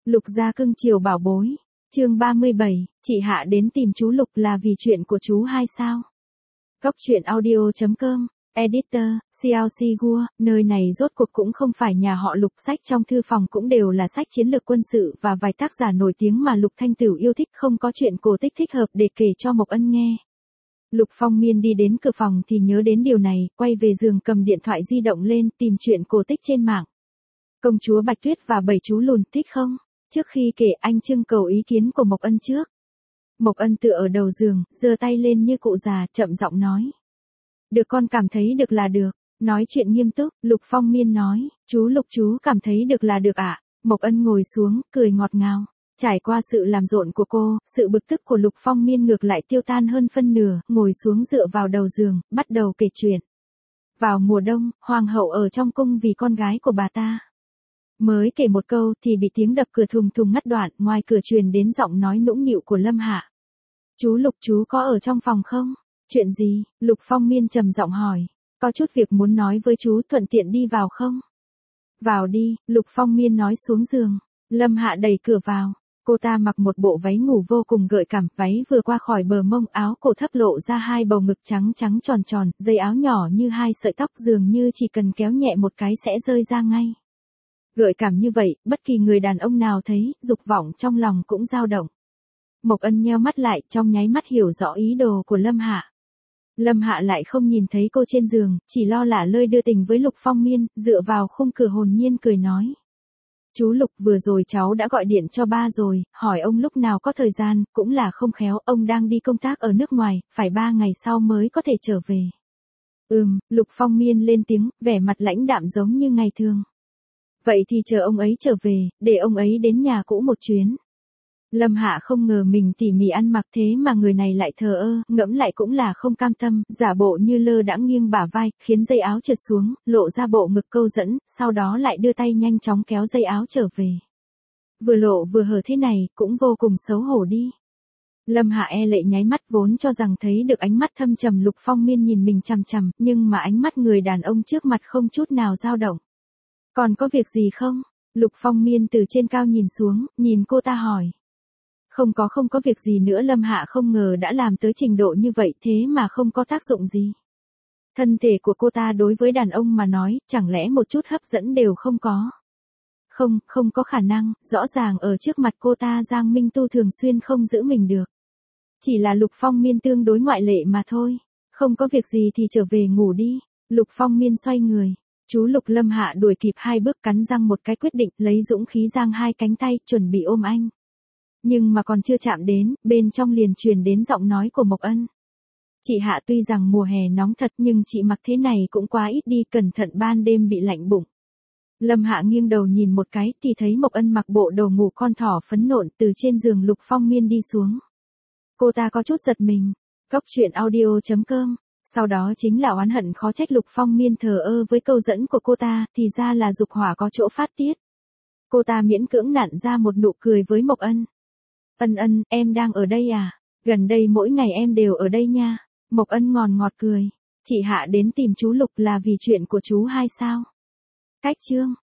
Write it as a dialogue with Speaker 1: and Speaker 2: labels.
Speaker 1: Lục gia cưng chiều bảo bối. Chương 37, chị Hạ đến tìm chú Lục là vì chuyện của chú hai sao? Góc truyện audio.com, Editor, CLC Gua, nơi này rốt cuộc cũng không phải nhà họ Lục, sách trong thư phòng cũng đều là sách chiến lược quân sự và vài tác giả nổi tiếng mà Lục Thanh Tửu yêu thích, không có chuyện cổ tích thích hợp để kể cho Mộc Ân nghe. Lục Phong Miên đi đến cửa phòng thì nhớ đến điều này, quay về giường cầm điện thoại di động lên tìm chuyện cổ tích trên mạng. Công chúa Bạch Tuyết và 7 chú lùn, thích không? Trước khi kể anh trưng cầu ý kiến của Mộc Ân trước. Mộc Ân tựa ở đầu giường, giơ tay lên như cụ già, chậm giọng nói. Được, con cảm thấy được là được. Nói chuyện nghiêm túc, Lục Phong Miên nói, chú Lục chú cảm thấy được là được ạ. Mộc Ân ngồi xuống, cười ngọt ngào. Trải qua sự làm rộn của cô, sự bực tức của Lục Phong Miên ngược lại tiêu tan hơn phân nửa, ngồi xuống dựa vào đầu giường, bắt đầu kể chuyện. Vào mùa đông, hoàng hậu ở trong cung vì con gái của bà ta. Mới kể một câu thì bị tiếng đập cửa thùng thùng ngắt đoạn, ngoài cửa truyền đến giọng nói nũng nịu của Lâm Hạ. Chú Lục chú có ở trong phòng không? Chuyện gì? Lục Phong Miên trầm giọng hỏi. Có chút việc muốn nói với chú, thuận tiện đi vào không? Vào đi, Lục Phong Miên nói xuống giường. Lâm Hạ đẩy cửa vào. Cô ta mặc một bộ váy ngủ vô cùng gợi cảm, váy vừa qua khỏi bờ mông, áo cổ thấp lộ ra hai bầu ngực trắng trắng tròn tròn, dây áo nhỏ như hai sợi tóc dường như chỉ cần kéo nhẹ một cái sẽ rơi ra ngay. Gợi cảm như vậy, bất kỳ người đàn ông nào thấy, dục vọng trong lòng cũng dao động. Mộc Ân nheo mắt lại, trong nháy mắt hiểu rõ ý đồ của Lâm Hạ. Lâm Hạ lại không nhìn thấy cô trên giường, chỉ lo lả lơi đưa tình với Lục Phong Miên, dựa vào khung cửa hồn nhiên cười nói. Chú Lục, vừa rồi cháu đã gọi điện cho ba rồi, hỏi ông lúc nào có thời gian, cũng là không khéo, ông đang đi công tác ở nước ngoài, phải 3 ngày sau mới có thể trở về. Lục Phong Miên lên tiếng, vẻ mặt lãnh đạm giống như ngày thường. Vậy thì chờ ông ấy trở về, để ông ấy đến nhà cũ một chuyến. Lâm Hạ không ngờ mình tỉ mỉ ăn mặc thế mà người này lại thờ ơ, ngẫm lại cũng là không cam tâm, giả bộ như lơ đãng nghiêng bả vai, khiến dây áo trượt xuống, lộ ra bộ ngực câu dẫn, sau đó lại đưa tay nhanh chóng kéo dây áo trở về. Vừa lộ vừa hở thế này, cũng vô cùng xấu hổ đi. Lâm Hạ e lệ nháy mắt, vốn cho rằng thấy được ánh mắt thâm trầm Lục Phong Miên nhìn mình chằm chằm, nhưng mà ánh mắt người đàn ông trước mặt không chút nào dao động. Còn có việc gì không? Lục Phong Miên từ trên cao nhìn xuống, nhìn cô ta hỏi. Không có việc gì nữa. Lâm Hạ không ngờ đã làm tới trình độ như vậy thế mà không có tác dụng gì. Thân thể của cô ta đối với đàn ông mà nói, chẳng lẽ một chút hấp dẫn đều không có. Không có khả năng, rõ ràng ở trước mặt cô ta Giang Minh Tu thường xuyên không giữ mình được. Chỉ là Lục Phong Miên tương đối ngoại lệ mà thôi. Không có việc gì thì trở về ngủ đi. Lục Phong Miên xoay người. Chú Lục. Lâm Hạ đuổi kịp 2 bước, cắn răng một cái quyết định, lấy dũng khí giang 2 cánh tay, chuẩn bị ôm anh. Nhưng mà còn chưa chạm đến, bên trong liền truyền đến giọng nói của Mộc Ân. Chị Hạ, tuy rằng mùa hè nóng thật nhưng chị mặc thế này cũng quá ít đi, cẩn thận ban đêm bị lạnh bụng. Lâm Hạ nghiêng đầu nhìn một cái thì thấy Mộc Ân mặc bộ đồ ngủ con thỏ phấn nộn từ trên giường Lục Phong Miên đi xuống. Cô ta có chút giật mình. Góc truyện audio.com. Sau đó chính là oán hận khó trách Lục Phong Miên thờ ơ với câu dẫn của cô ta, thì ra là dục hỏa có chỗ phát tiết. Cô ta miễn cưỡng nặn ra một nụ cười với Mộc Ân. Ân, em đang ở đây à? Gần đây mỗi ngày em đều ở đây nha. Mộc Ân ngọt cười. Chị Hạ đến tìm chú Lục là vì chuyện của chú hai sao? Cách chương.